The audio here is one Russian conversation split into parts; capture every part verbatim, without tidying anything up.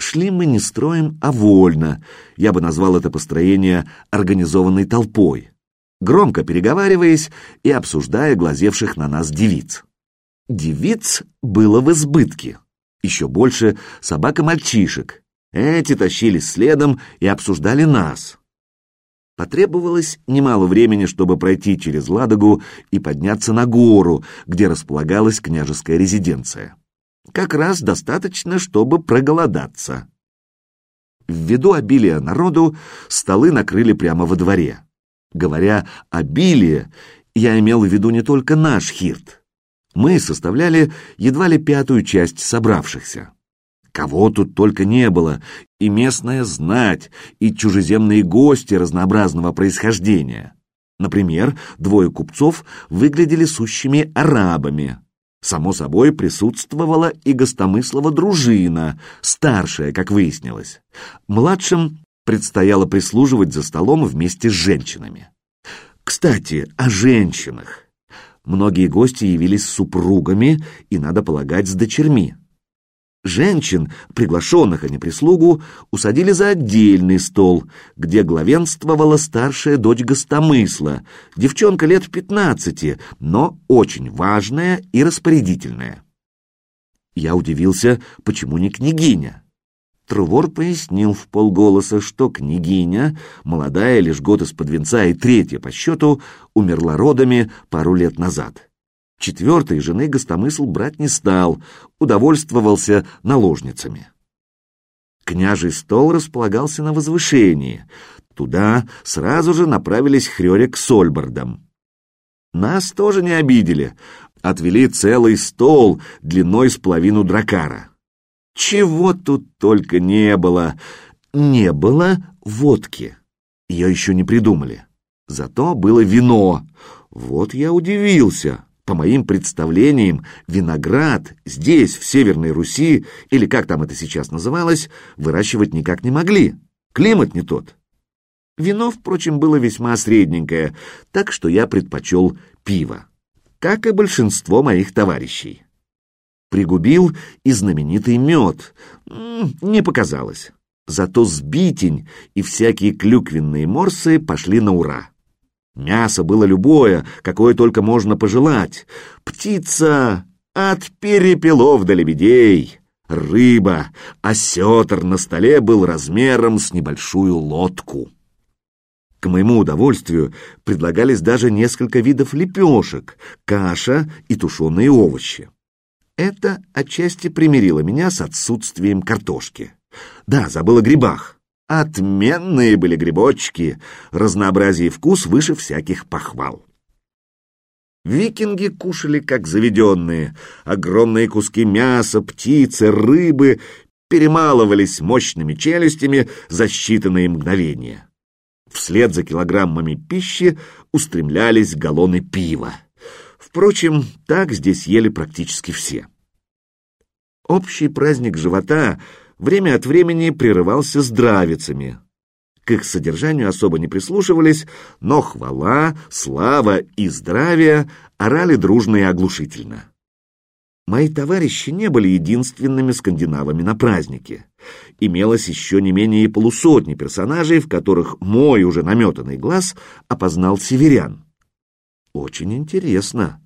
Шли мы не строем, а вольно. Я бы назвал это построение организованной толпой, громко переговариваясь и обсуждая глазевших на нас девиц. Девиц было в избытке. Еще больше собак и мальчишек. Эти тащились следом и обсуждали нас. Потребовалось немало времени, чтобы пройти через Ладогу и подняться на гору, где располагалась княжеская резиденция. Как раз достаточно, чтобы проголодаться. Ввиду обилия народу столы накрыли прямо во дворе. Говоря «обилие», я имел в виду не только наш хирт. Мы составляли едва ли пятую часть собравшихся. Кого тут только не было, и местная знать, и чужеземные гости разнообразного происхождения. Например, двое купцов выглядели сущими арабами. Само собой, присутствовала и гостомыслова дружина, старшая, как выяснилось. Младшим предстояло прислуживать за столом вместе с женщинами. Кстати, о женщинах. Многие гости явились с супругами и, надо полагать, с дочерьми. Женщин, приглашенных, а не прислугу, усадили за отдельный стол, где главенствовала старшая дочь гостомысла, девчонка лет пятнадцати, но очень важная и распорядительная. Я удивился, почему не княгиня. Трувор пояснил вполголоса, что княгиня, молодая, лишь год из-под венца и третья по счету, умерла родами пару лет назад. Четвертой жены гостомысл брать не стал, удовольствовался наложницами. Княжий стол располагался на возвышении. Туда сразу же направились Хрёрик с Ольбардом. Нас тоже не обидели. Отвели целый стол длиной с половину дракара. Чего тут только не было. Не было водки. Ее еще не придумали. Зато было вино. Вот я удивился. По моим представлениям, виноград здесь, в Северной Руси, или как там это сейчас называлось, выращивать никак не могли. Климат не тот. Вино, впрочем, было весьма средненькое, так что я предпочел пиво, как и большинство моих товарищей. Пригубил и знаменитый мед. Не показалось. Зато сбитень и всякие клюквенные морсы пошли на ура. Мясо было любое, какое только можно пожелать. Птица от перепелов до лебедей, рыба, осетр на столе был размером с небольшую лодку. К моему удовольствию предлагались даже несколько видов лепешек, каша и тушеные овощи. Это отчасти примирило меня с отсутствием картошки. Да, забыл о грибах. Отменные были грибочки, разнообразие и вкус выше всяких похвал. Викинги кушали как заведенные, огромные куски мяса, птицы, рыбы перемалывались мощными челюстями за считанные мгновения. Вслед за килограммами пищи устремлялись галлоны пива. Впрочем, так здесь ели практически все. Общий праздник живота время от времени прерывался здравицами. К их содержанию особо не прислушивались, но хвала, слава и здравие орали дружно и оглушительно. Мои товарищи не были единственными скандинавами на празднике. Имелось еще не менее полусотни персонажей, в которых мой уже наметанный глаз опознал северян. Очень интересно.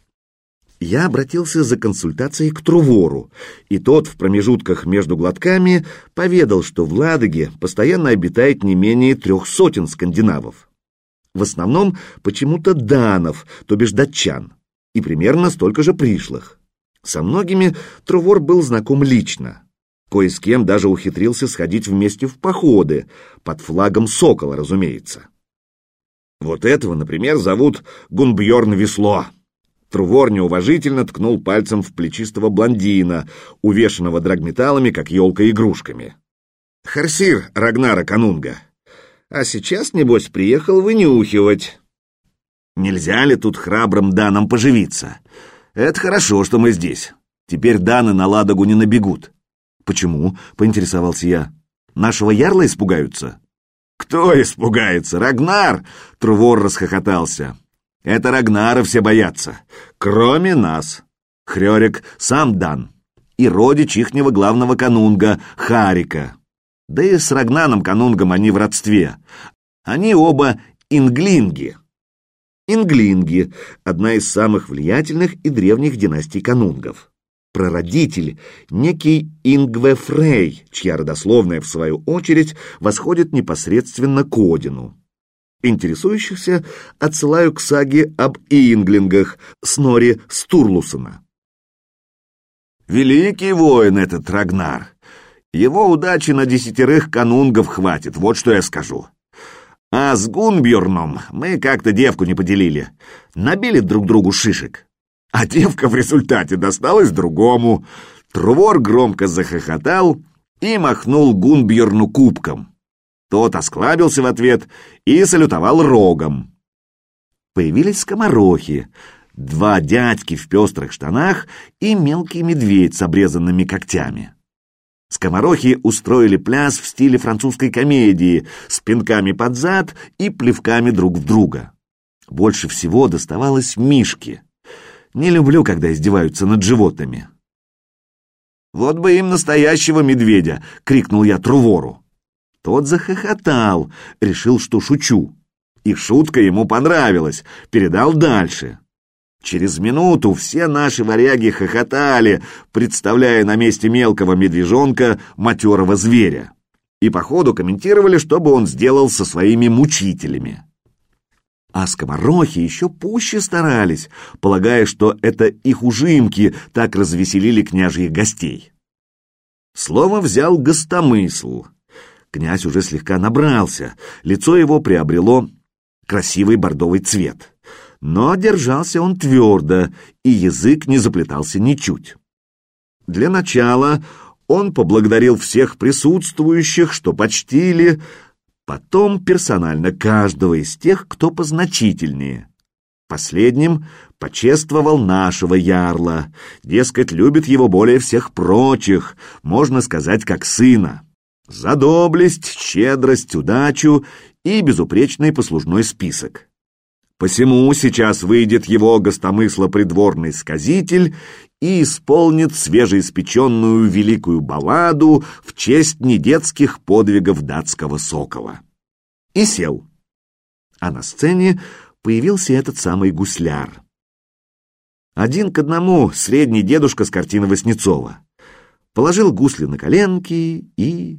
Я обратился за консультацией к Трувору, и тот в промежутках между глотками поведал, что в Ладоге постоянно обитает не менее трех сотен скандинавов. В основном почему-то данов, то бишь датчан, и примерно столько же пришлых. Со многими Трувор был знаком лично. Кое с кем даже ухитрился сходить вместе в походы, под флагом Сокола, разумеется. Вот этого, например, зовут Гунбьорн Весло. Трувор неуважительно ткнул пальцем в плечистого блондина, увешанного драгметаллами, как елка игрушками. Харсир Рагнара Канунга. А сейчас, небось, приехал вынюхивать. Нельзя ли тут храбрым данам поживиться? Это хорошо, что мы здесь. Теперь даны на Ладогу не набегут. Почему? — поинтересовался я. Нашего ярла испугаются? Кто испугается? Рагнар! Трувор расхохотался. Это Рагнара все боятся, кроме нас. Хрёрик сам дан. и родич ихнего главного канунга Харика. Да и с Рагнаном канунгом они в родстве. Они оба инглинги. Инглинги — одна из самых влиятельных и древних династий канунгов. Прародитель — некий Ингве Фрей, чья родословная, в свою очередь, восходит непосредственно к Одину. Интересующихся отсылаю к саге об инглингах Снори Стурлусона. Великий воин этот Рагнар. Его удачи на десятерых канунгов хватит, вот что я скажу. А с Гунбьорном мы как-то девку не поделили. Набили друг другу шишек. А девка в результате досталась другому. Трувор громко захохотал и махнул Гунбьорну кубком. Тот осклабился в ответ и салютовал рогом. Появились скоморохи. Два дядьки в пестрых штанах и мелкий медведь с обрезанными когтями. Скоморохи устроили пляс в стиле французской комедии с пинками под зад и плевками друг в друга. Больше всего доставалось Мишке. Не люблю, когда издеваются над животными. «Вот бы им настоящего медведя!» — крикнул я Трувору. Тот захохотал, решил, что шучу. И шутка ему понравилась, передал дальше. Через минуту все наши варяги хохотали, представляя на месте мелкого медвежонка матерого зверя. И по ходу комментировали, что бы он сделал со своими мучителями. А скоморохи еще пуще старались, полагая, что это их ужимки так развеселили княжьих гостей. Слово взял Гостомысл. Князь уже слегка набрался, лицо его приобрело красивый бордовый цвет. Но держался он твердо, и язык не заплетался ничуть. Для начала он поблагодарил всех присутствующих, что почтили, потом персонально каждого из тех, кто позначительнее. Последним почествовал нашего ярла, дескать, любит его более всех прочих, можно сказать, как сына. За доблесть, щедрость, удачу и безупречный послужной список. Посему сейчас выйдет его гостомысло придворный сказитель и исполнит свежеиспеченную великую балладу в честь недетских подвигов датского сокола. И сел. А на сцене появился этот самый гусляр. Один к одному средний дедушка с картины Васнецова. Положил гусли на коленки и...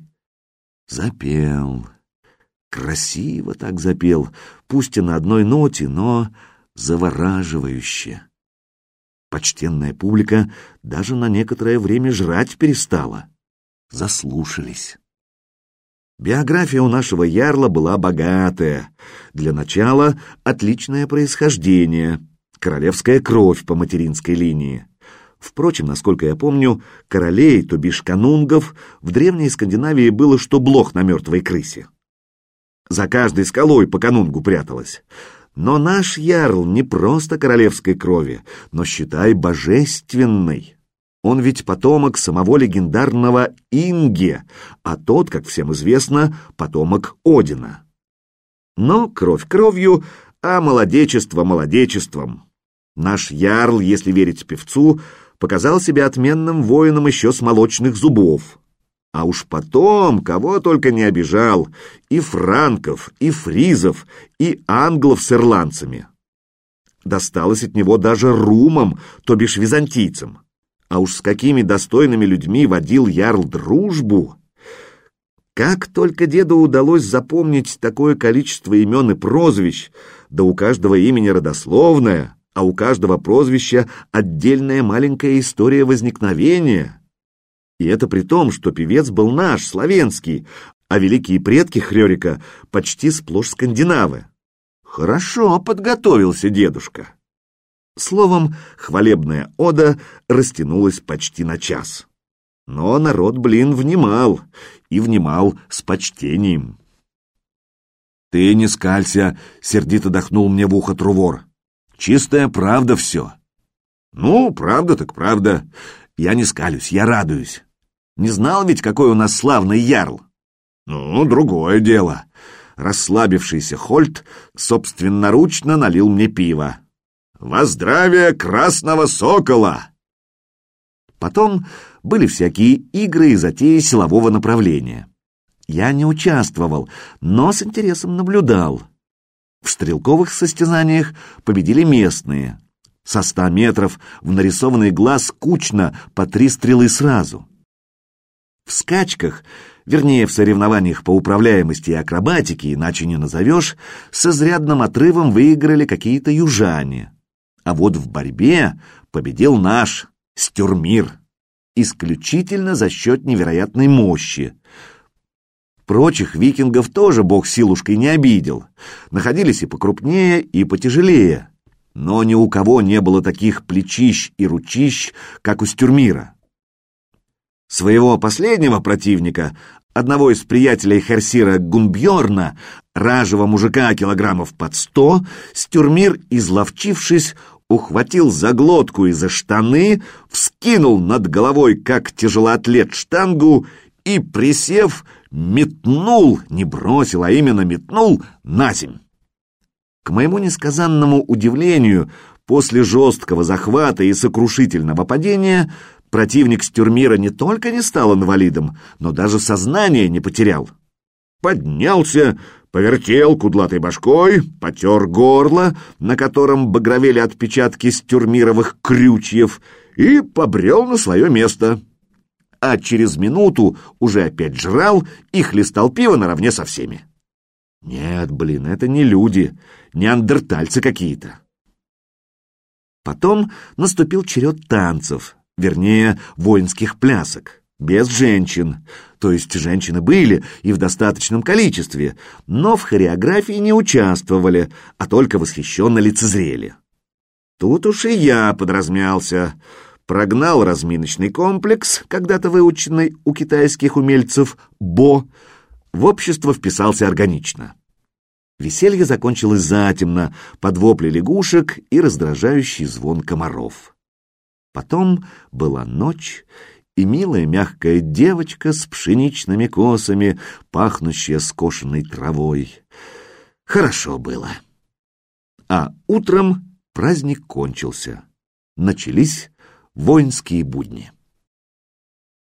запел. Красиво так запел, пусть и на одной ноте, но завораживающе. Почтенная публика даже на некоторое время жрать перестала. Заслушались. Биография у нашего ярла была богатая. Для начала отличное происхождение, королевская кровь по материнской линии. Впрочем, насколько я помню, королей, то бишь канунгов, в древней Скандинавии было что блох на мертвой крысе. За каждой скалой по канунгу пряталась. Но наш ярл не просто королевской крови, но, считай, божественной. Он ведь потомок самого легендарного Инге, а тот, как всем известно, потомок Одина. Но кровь кровью, а молодечество молодечеством. Наш ярл, если верить певцу, показал себя отменным воином еще с молочных зубов. А уж потом кого только не обижал, и франков, и фризов, и англов с ирландцами. Досталось от него даже румам, то бишь византийцам. А уж с какими достойными людьми водил ярл дружбу! Как только деду удалось запомнить такое количество имен и прозвищ, да у каждого имени родословное, а у каждого прозвища отдельная маленькая история возникновения. И это при том, что певец был наш, славянский, а великие предки Хрёрика почти сплошь скандинавы. Хорошо подготовился дедушка. Словом, хвалебная ода растянулась почти на час. Но народ, блин, внимал, и внимал с почтением. «Ты не скалься», — сердито дохнул мне в ухо Трувор. «Чистая правда все». «Ну, правда так правда. Я не скалюсь, я радуюсь. Не знал ведь, какой у нас славный ярл?» «Ну, другое дело». Расслабившийся Хольт собственноручно налил мне пиво. «Во здравие красного сокола!» Потом были всякие игры и затеи силового направления. Я не участвовал, но с интересом наблюдал. В стрелковых состязаниях победили местные. Со ста метров в нарисованный глаз кучно по три стрелы сразу. В скачках, вернее в соревнованиях по управляемости и акробатике, иначе не назовешь, с изрядным отрывом выиграли какие-то южане. А вот в борьбе победил наш Стюрмир, исключительно за счет невероятной мощи. Прочих викингов тоже бог силушкой не обидел, находились и покрупнее, и потяжелее, но ни у кого не было таких плечищ и ручищ, как у Стюрмира. Своего последнего противника, одного из приятелей Херсира Гунбьорна, ражего мужика килограммов под сто, Стюрмир, изловчившись, ухватил за глотку и за штаны, вскинул над головой, как тяжелоатлет, штангу и, присев, метнул, не бросил, а именно метнул наземь. К моему несказанному удивлению, после жесткого захвата и сокрушительного падения противник Стюрмира не только не стал инвалидом, но даже сознание не потерял. Поднялся, повертел кудлатой башкой, потер горло, на котором багровели отпечатки стюрмировых крючьев, и побрел на свое место. А через минуту уже опять жрал и хлестал пиво наравне со всеми. Нет, блин, это не люди, неандертальцы какие-то. Потом наступил черед танцев, вернее, воинских плясок, без женщин. То есть женщины были и в достаточном количестве, но в хореографии не участвовали, а только восхищенно лицезрели. Тут уж и я подразмялся, прогнал разминочный комплекс, когда-то выученный у китайских умельцев Бо, в общество вписался органично. Веселье закончилось затемно, под вопли лягушек и раздражающий звон комаров. Потом была ночь, и милая мягкая девочка с пшеничными косами, пахнущая скошенной травой. Хорошо было. А утром праздник кончился. Начались воинские будни.